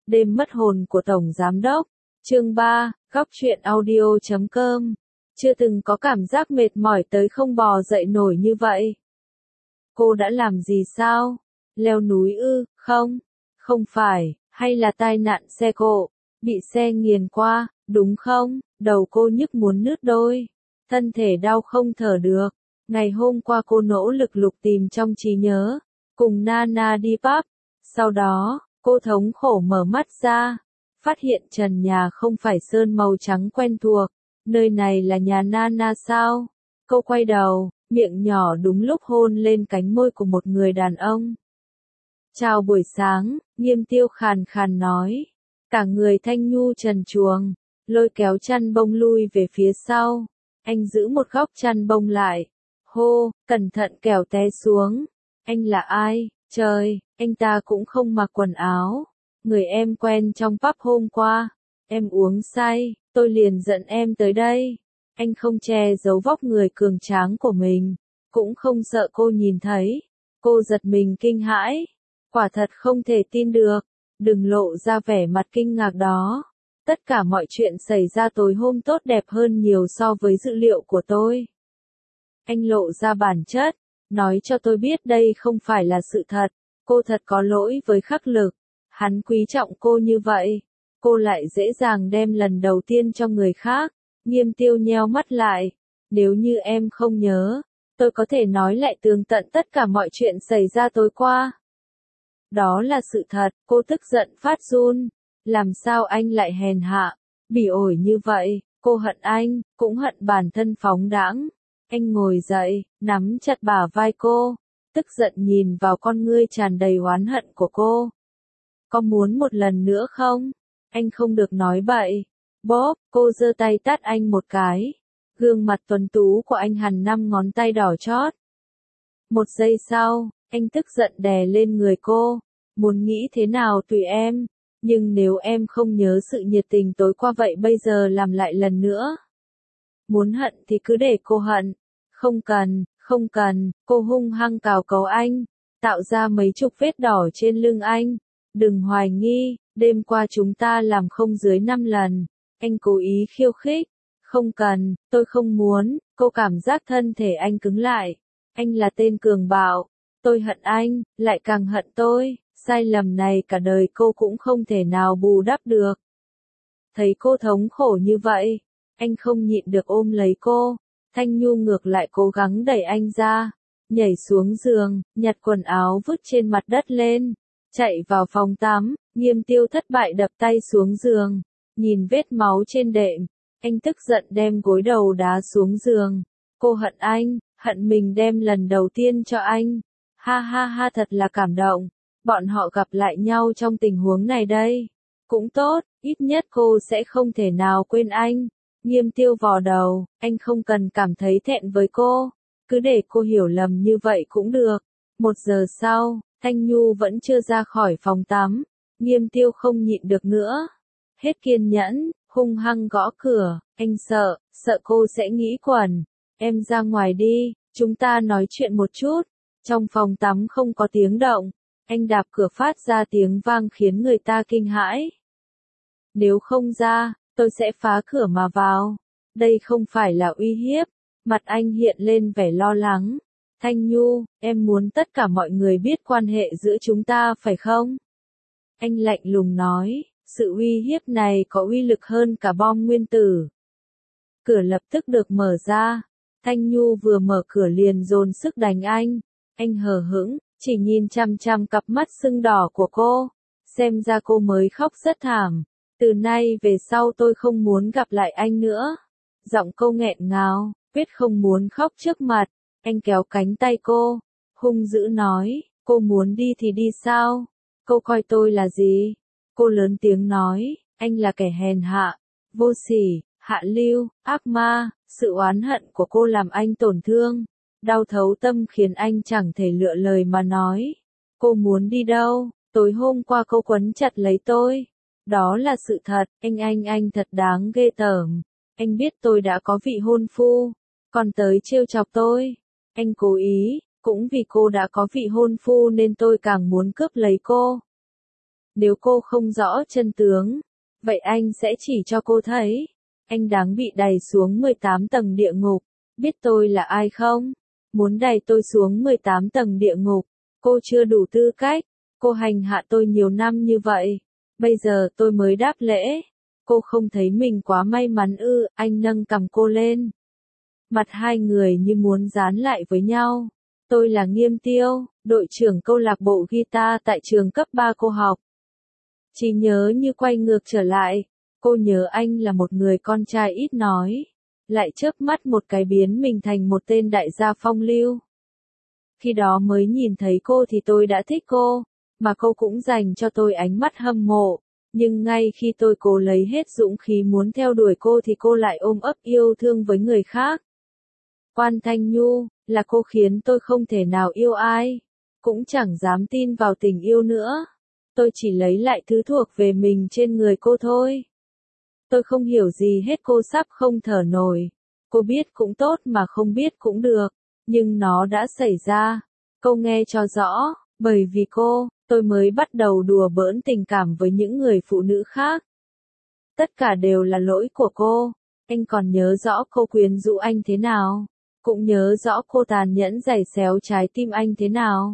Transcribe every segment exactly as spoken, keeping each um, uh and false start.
Đêm mất hồn của Tổng Giám Đốc. Chương ba, góc truyện audio chấm com. Chưa từng có cảm giác mệt mỏi tới không bò dậy nổi như vậy. Cô đã làm gì sao? Leo núi ư? Không, không phải, hay là tai nạn xe cộ, bị xe nghiền qua, đúng không? Đầu cô nhức muốn nứt đôi, thân thể đau không thở được. Ngày hôm qua cô nỗ lực lục tìm trong trí nhớ, cùng Nana đi pub. Sau đó, cô thống khổ mở mắt ra, phát hiện trần nhà không phải sơn màu trắng quen thuộc. Nơi này là nhà Nana sao? Cô quay đầu, miệng nhỏ đúng lúc hôn lên cánh môi của một người đàn ông. Chào buổi sáng, Nghiêm Tiêu khàn khàn nói. Cả người thanh nhu trần truồng, lôi kéo chăn bông lui về phía sau. Anh giữ một góc chăn bông lại. Hô, cẩn thận kẻo té xuống. Anh là ai? Trời, anh ta cũng không mặc quần áo. Người em quen trong pub hôm qua. Em uống say, tôi liền dẫn em tới đây. Anh không che giấu vóc người cường tráng của mình, cũng không sợ cô nhìn thấy. Cô giật mình kinh hãi. Quả thật không thể tin được. Đừng lộ ra vẻ mặt kinh ngạc đó. Tất cả mọi chuyện xảy ra tối hôm tốt đẹp hơn nhiều so với dự liệu của tôi. Anh lộ ra bản chất, nói cho tôi biết đây không phải là sự thật. Cô thật có lỗi với Khắc Lực. Hắn quý trọng cô như vậy, cô lại dễ dàng đem lần đầu tiên cho người khác. Nghiêm Tiêu nheo mắt lại. Nếu như em không nhớ, tôi có thể nói lại tường tận tất cả mọi chuyện xảy ra tối qua. Đó là sự thật. Cô tức giận phát run. Làm sao anh lại hèn hạ, bỉ ổi như vậy? Cô hận anh, cũng hận bản thân phóng đãng. Anh ngồi dậy, nắm chặt bả vai cô, tức giận nhìn vào con ngươi tràn đầy oán hận của cô. Có muốn một lần nữa không? Anh không được nói bậy. Bóp, cô giơ tay tát anh một cái. Gương mặt tuấn tú của anh hằn năm ngón tay đỏ chót. Một giây sau, anh tức giận đè lên người cô. Muốn nghĩ thế nào tùy em, nhưng nếu em không nhớ sự nhiệt tình tối qua vậy bây giờ làm lại lần nữa. Muốn hận thì cứ để cô hận. Không cần, không cần, cô hung hăng cào cấu anh, tạo ra mấy chục vết đỏ trên lưng anh. Đừng hoài nghi, đêm qua chúng ta làm không dưới năm lần. Anh cố ý khiêu khích. Không cần, tôi không muốn. Cô cảm giác thân thể anh cứng lại. Anh là tên cường bạo. Tôi hận anh, lại càng hận tôi. Sai lầm này cả đời cô cũng không thể nào bù đắp được. Thấy cô thống khổ như vậy, anh không nhịn được ôm lấy cô. Thanh Nhu ngược lại cố gắng đẩy anh ra, nhảy xuống giường, nhặt quần áo vứt trên mặt đất lên, chạy vào phòng tắm. Nghiêm Tiêu thất bại đập tay xuống giường, nhìn vết máu trên đệm, anh tức giận đem gối đầu đá xuống giường. Cô hận anh, hận mình đem lần đầu tiên cho anh. Ha ha ha, thật là cảm động. Bọn họ gặp lại nhau trong tình huống này đây. Cũng tốt, ít nhất cô sẽ không thể nào quên anh. Nghiêm Tiêu vò đầu, anh không cần cảm thấy thẹn với cô. Cứ để cô hiểu lầm như vậy cũng được. Một giờ sau, Thanh Nhu vẫn chưa ra khỏi phòng tắm. Nghiêm Tiêu không nhịn được nữa. Hết kiên nhẫn, hung hăng gõ cửa. Anh sợ, sợ cô sẽ nghĩ quẩn. Em ra ngoài đi, chúng ta nói chuyện một chút. Trong phòng tắm không có tiếng động. Anh đạp cửa phát ra tiếng vang khiến người ta kinh hãi. Nếu không ra, tôi sẽ phá cửa mà vào. Đây không phải là uy hiếp. Mặt anh hiện lên vẻ lo lắng. Thanh Nhu, em muốn tất cả mọi người biết quan hệ giữa chúng ta phải không? Anh lạnh lùng nói, sự uy hiếp này có uy lực hơn cả bom nguyên tử. Cửa lập tức được mở ra. Thanh Nhu vừa mở cửa liền dồn sức đánh anh. Anh hờ hững, chỉ nhìn chằm chằm cặp mắt sưng đỏ của cô. Xem ra cô mới khóc rất thảm. Từ nay về sau tôi không muốn gặp lại anh nữa. Giọng cô nghẹn ngào, quyết không muốn khóc trước mặt. Anh kéo cánh tay cô, hung dữ nói, cô muốn đi thì đi sao? Cô coi tôi là gì? Cô lớn tiếng nói, anh là kẻ hèn hạ, vô sỉ, hạ lưu, ác ma. Sự oán hận của cô làm anh tổn thương, đau thấu tâm khiến anh chẳng thể lựa lời mà nói. Cô muốn đi đâu? Tối hôm qua cô quấn chặt lấy tôi. Đó là sự thật. Anh anh anh thật đáng ghê tởm. Anh biết tôi đã có vị hôn phu, còn tới trêu chọc tôi. Anh cố ý, cũng vì cô đã có vị hôn phu nên tôi càng muốn cướp lấy cô. Nếu cô không rõ chân tướng, vậy anh sẽ chỉ cho cô thấy. Anh đáng bị đày xuống mười tám tầng địa ngục. Biết tôi là ai không? Muốn đày tôi xuống mười tám tầng địa ngục. Cô chưa đủ tư cách. Cô hành hạ tôi nhiều năm như vậy. Bây giờ tôi mới đáp lễ. Cô không thấy mình quá may mắn ư? Anh nâng cằm cô lên. Mặt hai người như muốn dán lại với nhau. Tôi là Nghiêm Tiêu, đội trưởng câu lạc bộ guitar tại trường cấp ba cô học. Chỉ nhớ như quay ngược trở lại. Cô nhớ anh là một người con trai ít nói. Lại chớp mắt một cái biến mình thành một tên đại gia phong lưu. Khi đó mới nhìn thấy cô thì tôi đã thích cô, mà cô cũng dành cho tôi ánh mắt hâm mộ. Nhưng ngay khi tôi cố lấy hết dũng khí muốn theo đuổi cô thì cô lại ôm ấp yêu thương với người khác. Quan Thanh Nhu, là cô khiến tôi không thể nào yêu ai, cũng chẳng dám tin vào tình yêu nữa. Tôi chỉ lấy lại thứ thuộc về mình trên người cô thôi. Tôi không hiểu gì hết, cô sắp không thở nổi. Cô biết cũng tốt mà không biết cũng được, nhưng nó đã xảy ra. Cô nghe cho rõ, bởi vì cô, tôi mới bắt đầu đùa bỡn tình cảm với những người phụ nữ khác. Tất cả đều là lỗi của cô. Anh còn nhớ rõ cô quyến rũ anh thế nào, cũng nhớ rõ cô tàn nhẫn giày xéo trái tim anh thế nào.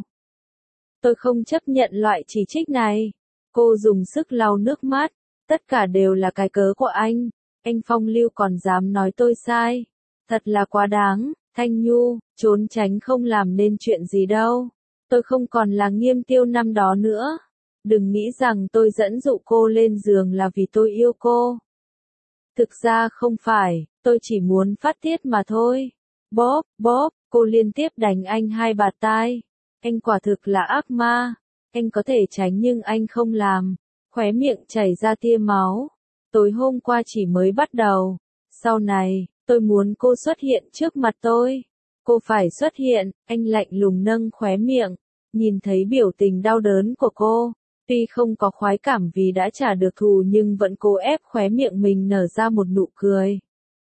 Tôi không chấp nhận loại chỉ trích này. Cô dùng sức lau nước mắt. Tất cả đều là cái cớ của anh. Anh phong lưu còn dám nói tôi sai. Thật là quá đáng. Thanh Nhu, trốn tránh không làm nên chuyện gì đâu. Tôi không còn là Nghiêm Tiêu năm đó nữa. Đừng nghĩ rằng tôi dẫn dụ cô lên giường là vì tôi yêu cô. Thực ra không phải, tôi chỉ muốn phát tiết mà thôi. Bóp, bóp, cô liên tiếp đánh anh hai bạt tai. Anh quả thực là ác ma. Anh có thể tránh nhưng anh không làm. Khóe miệng chảy ra tia máu. Tối hôm qua chỉ mới bắt đầu. Sau này, tôi muốn cô xuất hiện trước mặt tôi. Cô phải xuất hiện. Anh lạnh lùng nâng khóe miệng. Nhìn thấy biểu tình đau đớn của cô. Tuy không có khoái cảm vì đã trả được thù nhưng vẫn cố ép khóe miệng mình nở ra một nụ cười.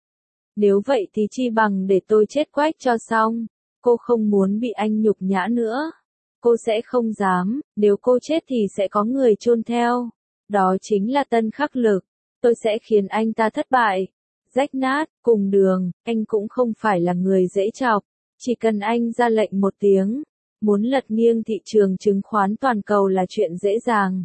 Nếu vậy thì chi bằng để tôi chết quách cho xong. Cô không muốn bị anh nhục nhã nữa. Cô sẽ không dám, nếu cô chết thì sẽ có người chôn theo. Đó chính là Tân Khắc Lực. Tôi sẽ khiến anh ta thất bại, rách nát, cùng đường. Anh cũng không phải là người dễ chọc. Chỉ cần anh ra lệnh một tiếng, muốn lật nghiêng thị trường chứng khoán toàn cầu là chuyện dễ dàng.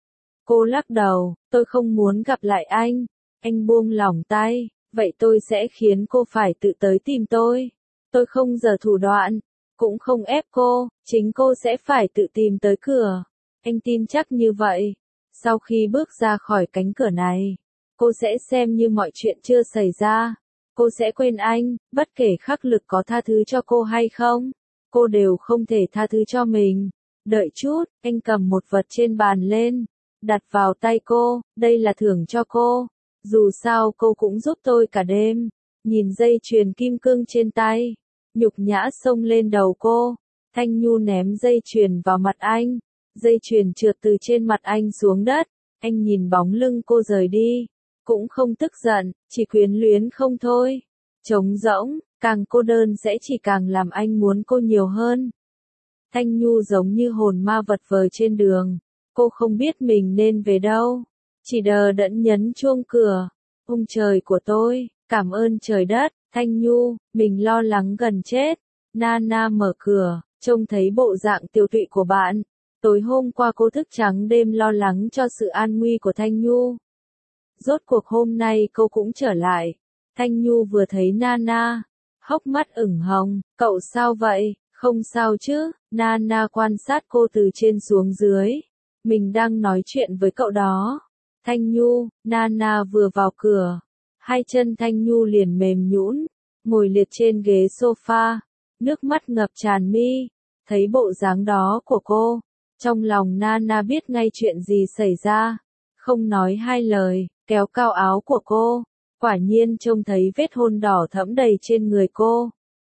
Cô lắc đầu, tôi không muốn gặp lại anh. Anh buông lỏng tay, vậy tôi sẽ khiến cô phải tự tới tìm tôi. Tôi không giở thủ đoạn, cũng không ép cô, chính cô sẽ phải tự tìm tới cửa. Anh tin chắc như vậy. Sau khi bước ra khỏi cánh cửa này, cô sẽ xem như mọi chuyện chưa xảy ra. Cô sẽ quên anh, bất kể Khắc Lực có tha thứ cho cô hay không. Cô đều không thể tha thứ cho mình. Đợi chút, anh cầm một vật trên bàn lên, đặt vào tay cô, đây là thưởng cho cô. Dù sao cô cũng giúp tôi cả đêm. Nhìn dây chuyền kim cương trên tay, nhục nhã xông lên đầu cô. Thanh Nhu ném dây chuyền vào mặt anh. Dây chuyền trượt từ trên mặt anh xuống đất. Anh nhìn bóng lưng cô rời đi. Cũng không tức giận, chỉ quyến luyến không thôi. Trống rỗng, càng cô đơn sẽ chỉ càng làm anh muốn cô nhiều hơn. Thanh Nhu giống như hồn ma vật vờ trên đường. Cô không biết mình nên về đâu. Chỉ đờ đẫn nhấn chuông cửa. Ông trời của tôi, cảm ơn trời đất. Thanh Nhu, mình lo lắng gần chết. Nana mở cửa, trông thấy bộ dạng tiêu tụy của bạn. Tối hôm qua cô thức trắng đêm lo lắng cho sự an nguy của Thanh Nhu. Rốt cuộc hôm nay cô cũng trở lại. Thanh Nhu vừa thấy Nana, hốc mắt ửng hồng. Cậu sao vậy? Không sao chứ? Nana quan sát cô từ trên xuống dưới. Mình đang nói chuyện với cậu đó. Thanh Nhu, Nana vừa vào cửa. Hai chân Thanh Nhu liền mềm nhũn, ngồi liệt trên ghế sofa, nước mắt ngập tràn mi. Thấy bộ dáng đó của cô, trong lòng Nana biết ngay chuyện gì xảy ra. Không nói hai lời, kéo cao áo của cô. Quả nhiên trông thấy vết hôn đỏ thẫm đầy trên người cô.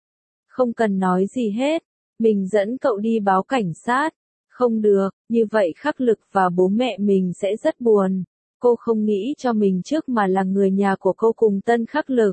Không cần nói gì hết, mình dẫn cậu đi báo cảnh sát. Không được, như vậy Khắc Lực và bố mẹ mình sẽ rất buồn. Cô không nghĩ cho mình trước mà là người nhà của cô cùng Tân Khắc Lực.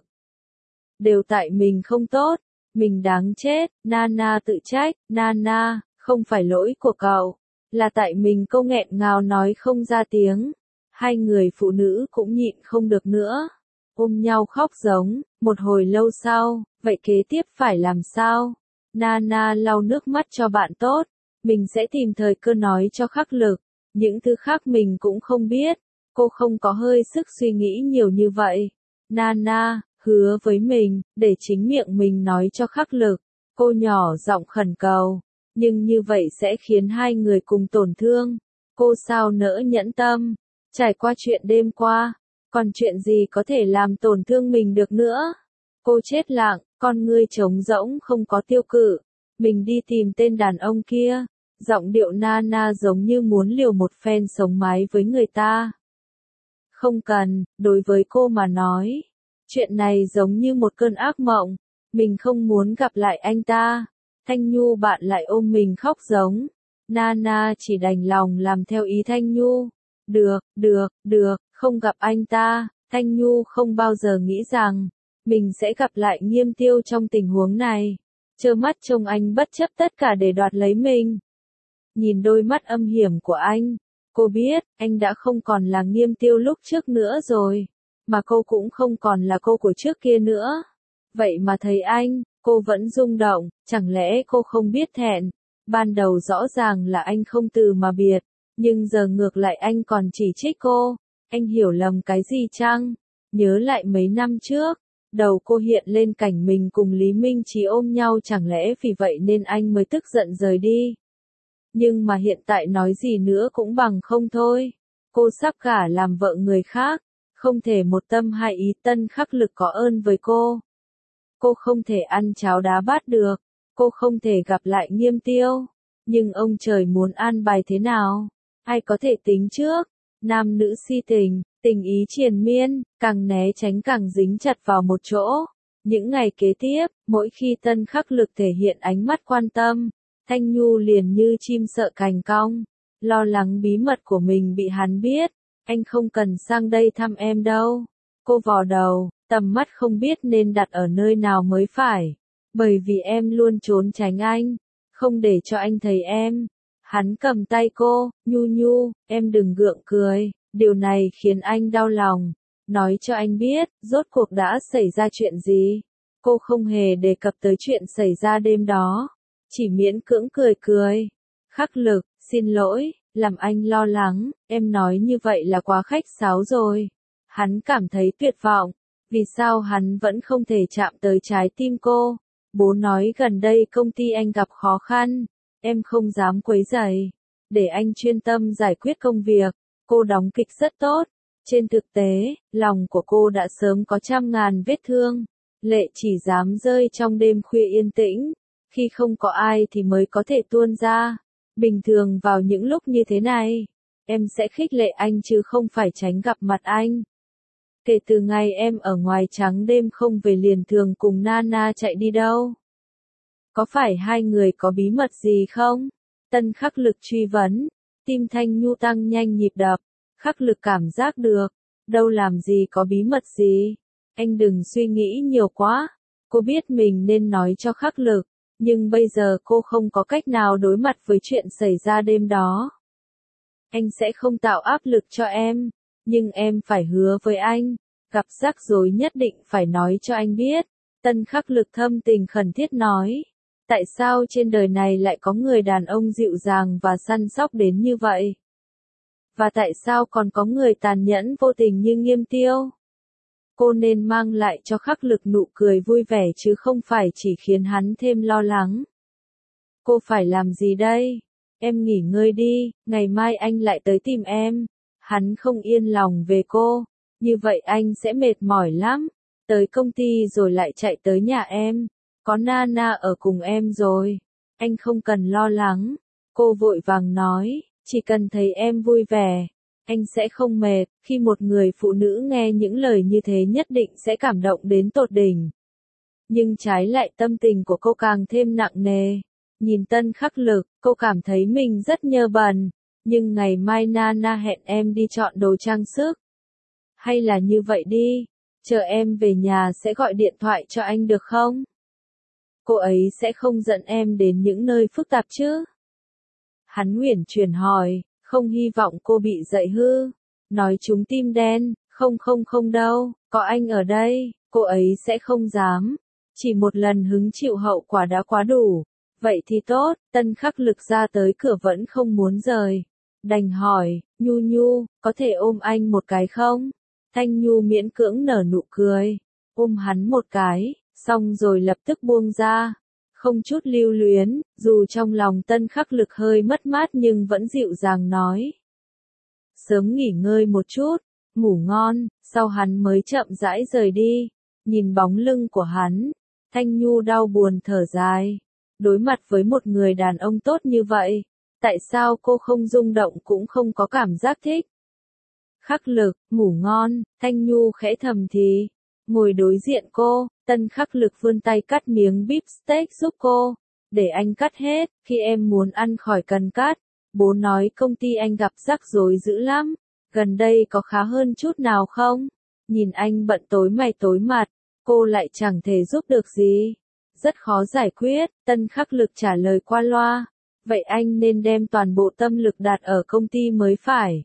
Đều tại mình không tốt, mình đáng chết. Nana tự trách. Nana, không phải lỗi của cậu, Là tại mình câu nghẹn ngào nói không ra tiếng. Hai người phụ nữ cũng nhịn không được nữa. Ôm nhau khóc giống, một hồi lâu sau, vậy kế tiếp phải làm sao? Nana lau nước mắt cho bạn tốt. Mình sẽ tìm thời cơ nói cho Khắc Lực. Những thứ khác mình cũng không biết. Cô không có hơi sức suy nghĩ nhiều như vậy. Nana, hứa với mình, để chính miệng mình nói cho Khắc Lực. Cô nhỏ giọng khẩn cầu. Nhưng như vậy sẽ khiến hai người cùng tổn thương. Cô sao nỡ nhẫn tâm. Trải qua chuyện đêm qua. Còn chuyện gì có thể làm tổn thương mình được nữa? Cô chết lặng, con ngươi trống rỗng không có tiêu cự. Mình đi tìm tên đàn ông kia. Giọng điệu Nana giống như muốn liều một phen sống mái với người ta. Không cần, đối với cô mà nói. Chuyện này giống như một cơn ác mộng. Mình không muốn gặp lại anh ta. Thanh Nhu bạn lại ôm mình khóc giống. Nana chỉ đành lòng làm theo ý Thanh Nhu. Được, được, được, không gặp anh ta. Thanh Nhu không bao giờ nghĩ rằng mình sẽ gặp lại Nghiêm Tiêu trong tình huống này. Trơ mắt trông anh bất chấp tất cả để đoạt lấy mình. Nhìn đôi mắt âm hiểm của anh, cô biết, anh đã không còn là Nghiêm Tiêu lúc trước nữa rồi. Mà cô cũng không còn là cô của trước kia nữa. Vậy mà thấy anh, cô vẫn rung động, chẳng lẽ cô không biết thẹn? Ban đầu rõ ràng là anh không từ mà biệt, nhưng giờ ngược lại anh còn chỉ trích cô. Anh hiểu lầm cái gì chăng? Nhớ lại mấy năm trước, đầu cô hiện lên cảnh mình cùng Lý Minh Chí ôm nhau, chẳng lẽ vì vậy nên anh mới tức giận rời đi? Nhưng mà hiện tại nói gì nữa cũng bằng không thôi. Cô sắp gả làm vợ người khác, không thể một tâm hai ý. Tân Khắc Lực có ơn với cô. Cô không thể ăn cháo đá bát được, cô không thể gặp lại Nghiêm Tiêu. Nhưng ông trời muốn an bài thế nào? Ai có thể tính trước? Nam nữ si tình, tình ý triền miên, càng né tránh càng dính chặt vào một chỗ. Những ngày kế tiếp, mỗi khi Tân Khắc Lực thể hiện ánh mắt quan tâm, Thanh Nhu liền như chim sợ cành cong, lo lắng bí mật của mình bị hắn biết. Anh không cần sang đây thăm em đâu. Cô vò đầu, tầm mắt không biết nên đặt ở nơi nào mới phải. Bởi vì em luôn trốn tránh anh, không để cho anh thấy em. Hắn cầm tay cô, Nhu Nhu, em đừng gượng cười, điều này khiến anh đau lòng. Nói cho anh biết, rốt cuộc đã xảy ra chuyện gì. Cô không hề đề cập tới chuyện xảy ra đêm đó, chỉ miễn cưỡng cười cười. Khắc Lực, xin lỗi, làm anh lo lắng, em nói như vậy là quá khách sáo rồi. Hắn cảm thấy tuyệt vọng, vì sao hắn vẫn không thể chạm tới trái tim cô. Bố nói gần đây công ty anh gặp khó khăn, em không dám quấy rầy, để anh chuyên tâm giải quyết công việc. Cô đóng kịch rất tốt, trên thực tế, lòng của cô đã sớm có trăm ngàn vết thương, lệ chỉ dám rơi trong đêm khuya yên tĩnh, khi không có ai thì mới có thể tuôn ra. Bình thường vào những lúc như thế này, em sẽ khích lệ anh chứ không phải tránh gặp mặt anh. Kể từ ngày em ở ngoài trắng đêm không về liền thường cùng Nana chạy đi đâu. Có phải hai người có bí mật gì không? Tân Khắc Lực truy vấn, tim Thanh Nhu tăng nhanh nhịp đập. Khắc Lực cảm giác được, đâu làm gì có bí mật gì. Anh đừng suy nghĩ nhiều quá. Cô biết mình nên nói cho Khắc Lực, nhưng bây giờ cô không có cách nào đối mặt với chuyện xảy ra đêm đó. Anh sẽ không tạo áp lực cho em, nhưng em phải hứa với anh, gặp rắc rối nhất định phải nói cho anh biết. Tân Khắc Lực thâm tình khẩn thiết nói, tại sao trên đời này lại có người đàn ông dịu dàng và săn sóc đến như vậy? Và tại sao còn có người tàn nhẫn vô tình như Nghiêm Tiêu? Cô nên mang lại cho Khắc Lực nụ cười vui vẻ chứ không phải chỉ khiến hắn thêm lo lắng. Cô phải làm gì đây? Em nghỉ ngơi đi, ngày mai anh lại tới tìm em. Hắn không yên lòng về cô, như vậy anh sẽ mệt mỏi lắm. Tới công ty rồi lại chạy tới nhà em, có Nana ở cùng em rồi. Anh không cần lo lắng. Cô vội vàng nói, chỉ cần thấy em vui vẻ, anh sẽ không mệt. Khi một người phụ nữ nghe những lời như thế nhất định sẽ cảm động đến tột đỉnh. Nhưng trái lại tâm tình của cô càng thêm nặng nề. Nhìn Tân Khắc Lực, cô cảm thấy mình rất nhơ bẩn. Nhưng ngày mai Nana hẹn em đi chọn đồ trang sức. Hay là như vậy đi, chờ em về nhà sẽ gọi điện thoại cho anh được không? Cô ấy sẽ không dẫn em đến những nơi phức tạp chứ? Hắn uyển chuyển hỏi, không hy vọng cô bị dạy hư. Nói chúng tim đen, không không không đâu, có anh ở đây, cô ấy sẽ không dám. Chỉ một lần hứng chịu hậu quả đã quá đủ. Vậy thì tốt, Tân Khắc Lực ra tới cửa vẫn không muốn rời. Đành hỏi, Nhu Nhu, có thể ôm anh một cái không? Thanh Nhu miễn cưỡng nở nụ cười, ôm hắn một cái, xong rồi lập tức buông ra. Không chút lưu luyến, dù trong lòng Tân Khắc Lực hơi mất mát nhưng vẫn dịu dàng nói. Sớm nghỉ ngơi một chút, ngủ ngon, sau hắn mới chậm rãi rời đi. Nhìn bóng lưng của hắn, Thanh Nhu đau buồn thở dài. Đối mặt với một người đàn ông tốt như vậy, tại sao cô không rung động cũng không có cảm giác thích? Khắc Lực, ngủ ngon, Thanh Nhu khẽ thầm thì. Ngồi đối diện cô, Tân Khắc Lực vươn tay cắt miếng beef steak giúp cô. Để anh cắt hết, khi em muốn ăn khỏi cần cắt. Bố nói công ty anh gặp rắc rối dữ lắm. Gần đây có khá hơn chút nào không? Nhìn anh bận tối mày tối mặt, cô lại chẳng thể giúp được gì. Rất khó giải quyết, Tân Khắc Lực trả lời qua loa. Vậy anh nên đem toàn bộ tâm lực đặt ở công ty mới phải.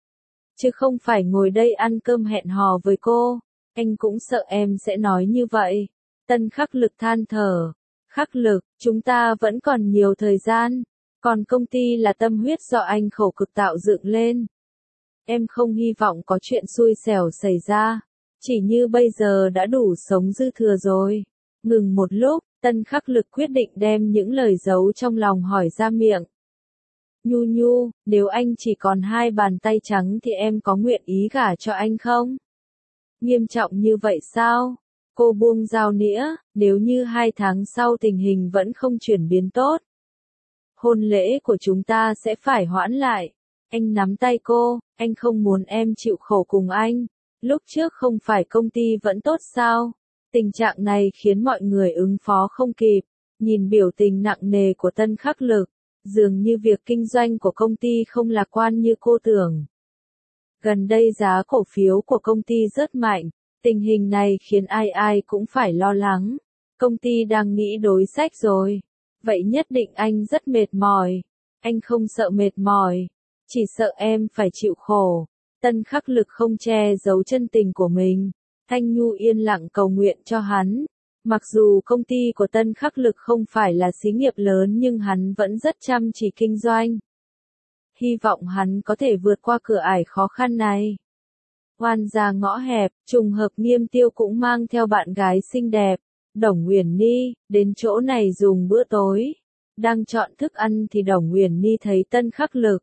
Chứ không phải ngồi đây ăn cơm hẹn hò với cô. Anh cũng sợ em sẽ nói như vậy. Tân Khắc Lực than thở. Khắc Lực, chúng ta vẫn còn nhiều thời gian. Còn công ty là tâm huyết do anh khổ cực tạo dựng lên. Em không hy vọng có chuyện xui xẻo xảy ra. Chỉ như bây giờ đã đủ sống dư thừa rồi. Ngừng một lúc, Tân Khắc Lực quyết định đem những lời giấu trong lòng hỏi ra miệng. Nhu Nhu, nếu anh chỉ còn hai bàn tay trắng thì em có nguyện ý gả cho anh không? Nghiêm trọng như vậy sao? Cô buông dao nĩa, nếu như hai tháng sau tình hình vẫn không chuyển biến tốt. Hôn lễ của chúng ta sẽ phải hoãn lại. Anh nắm tay cô, anh không muốn em chịu khổ cùng anh. Lúc trước không phải công ty vẫn tốt sao? Tình trạng này khiến mọi người ứng phó không kịp. Nhìn biểu tình nặng nề của Tân Khắc Lực, dường như việc kinh doanh của công ty không lạc quan như cô tưởng. Gần đây giá cổ phiếu của công ty rất mạnh, tình hình này khiến ai ai cũng phải lo lắng. Công ty đang nghĩ đối sách rồi. Vậy nhất định anh rất mệt mỏi. Anh không sợ mệt mỏi, chỉ sợ em phải chịu khổ. Tân Khắc Lực không che giấu chân tình của mình. Thanh Nhu yên lặng cầu nguyện cho hắn. Mặc dù công ty của Tân Khắc Lực không phải là xí nghiệp lớn nhưng hắn vẫn rất chăm chỉ kinh doanh. Hy vọng hắn có thể vượt qua cửa ải khó khăn này. Oan ra ngõ hẹp, trùng hợp Nghiêm Tiêu cũng mang theo bạn gái xinh đẹp, Đồng Uyển Ni, đến chỗ này dùng bữa tối. Đang chọn thức ăn thì Đồng Uyển Ni thấy Tân Khắc Lực.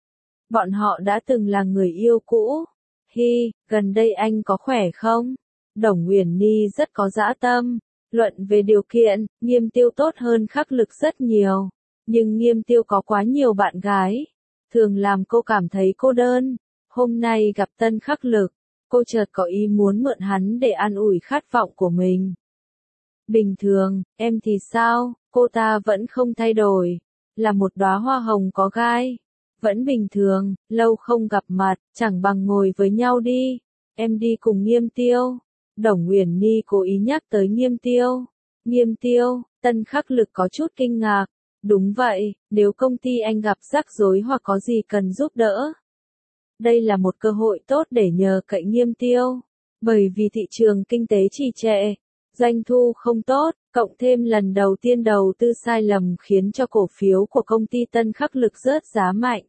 Bọn họ đã từng là người yêu cũ. Hi, gần đây anh có khỏe không? Đồng Uyển Ni rất có dã tâm. Luận về điều kiện, Nghiêm Tiêu tốt hơn Khắc Lực rất nhiều. Nhưng Nghiêm Tiêu có quá nhiều bạn gái. Thường làm cô cảm thấy cô đơn. Hôm nay gặp Tân Khắc Lực, cô chợt có ý muốn mượn hắn để an ủi khát vọng của mình. Bình thường, em thì sao? Cô ta vẫn không thay đổi. Là một đóa hoa hồng có gai. Vẫn bình thường, lâu không gặp mặt, chẳng bằng ngồi với nhau đi. Em đi cùng Nghiêm Tiêu. Đồng Uyển Ni cố ý nhắc tới Nghiêm Tiêu. Nghiêm Tiêu, Tân Khắc Lực có chút kinh ngạc. Đúng vậy, nếu công ty anh gặp rắc rối hoặc có gì cần giúp đỡ. Đây là một cơ hội tốt để nhờ cậy Nghiêm Tiêu. Bởi vì thị trường kinh tế trì trệ, doanh thu không tốt, cộng thêm lần đầu tiên đầu tư sai lầm khiến cho cổ phiếu của công ty Tân Khắc Lực rớt giá mạnh.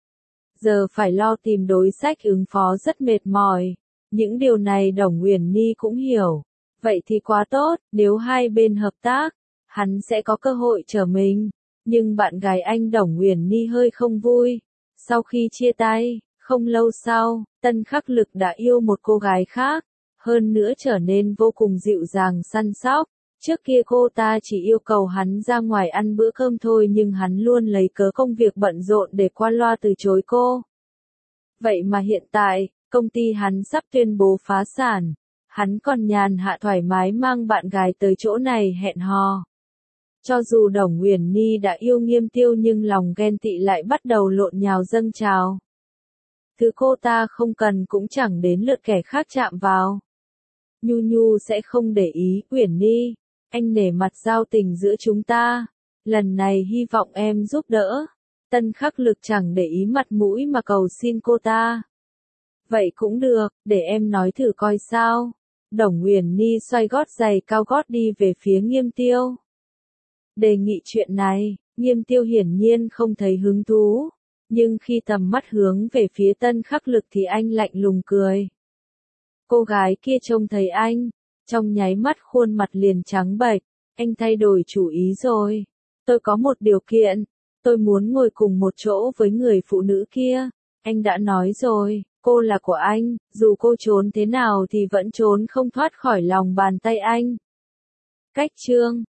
Giờ phải lo tìm đối sách ứng phó rất mệt mỏi. Những điều này Đồng Uyển Ni cũng hiểu. Vậy thì quá tốt, nếu hai bên hợp tác, hắn sẽ có cơ hội trở mình. Nhưng bạn gái anh Đồng Uyển Ni hơi không vui. Sau khi chia tay, không lâu sau, Tân Khắc Lực đã yêu một cô gái khác. Hơn nữa trở nên vô cùng dịu dàng săn sóc. Trước kia cô ta chỉ yêu cầu hắn ra ngoài ăn bữa cơm thôi nhưng hắn luôn lấy cớ công việc bận rộn để qua loa từ chối cô. Vậy mà hiện tại, công ty hắn sắp tuyên bố phá sản. Hắn còn nhàn hạ thoải mái mang bạn gái tới chỗ này hẹn hò. Cho dù Đồng Uyển Ni đã yêu Nghiêm Tiêu nhưng lòng ghen tị lại bắt đầu lộn nhào dâng trào. Thứ cô ta không cần cũng chẳng đến lượt kẻ khác chạm vào. Nhu Nhu sẽ không để ý, Uyển Ni. Anh nể mặt giao tình giữa chúng ta. Lần này hy vọng em giúp đỡ. Tân Khắc Lực chẳng để ý mặt mũi mà cầu xin cô ta. Vậy cũng được, để em nói thử coi sao. Đồng Uyển Ni xoay gót giày cao gót đi về phía Nghiêm Tiêu. Đề nghị chuyện này, Nghiêm Tiêu hiển nhiên không thấy hứng thú, nhưng khi tầm mắt hướng về phía Tân Khắc Lực thì anh lạnh lùng cười. Cô gái kia trông thấy anh, trong nháy mắt khuôn mặt liền trắng bệch, anh thay đổi chủ ý rồi. Tôi có một điều kiện, tôi muốn ngồi cùng một chỗ với người phụ nữ kia. Anh đã nói rồi, cô là của anh, dù cô trốn thế nào thì vẫn trốn không thoát khỏi lòng bàn tay anh. Cách chương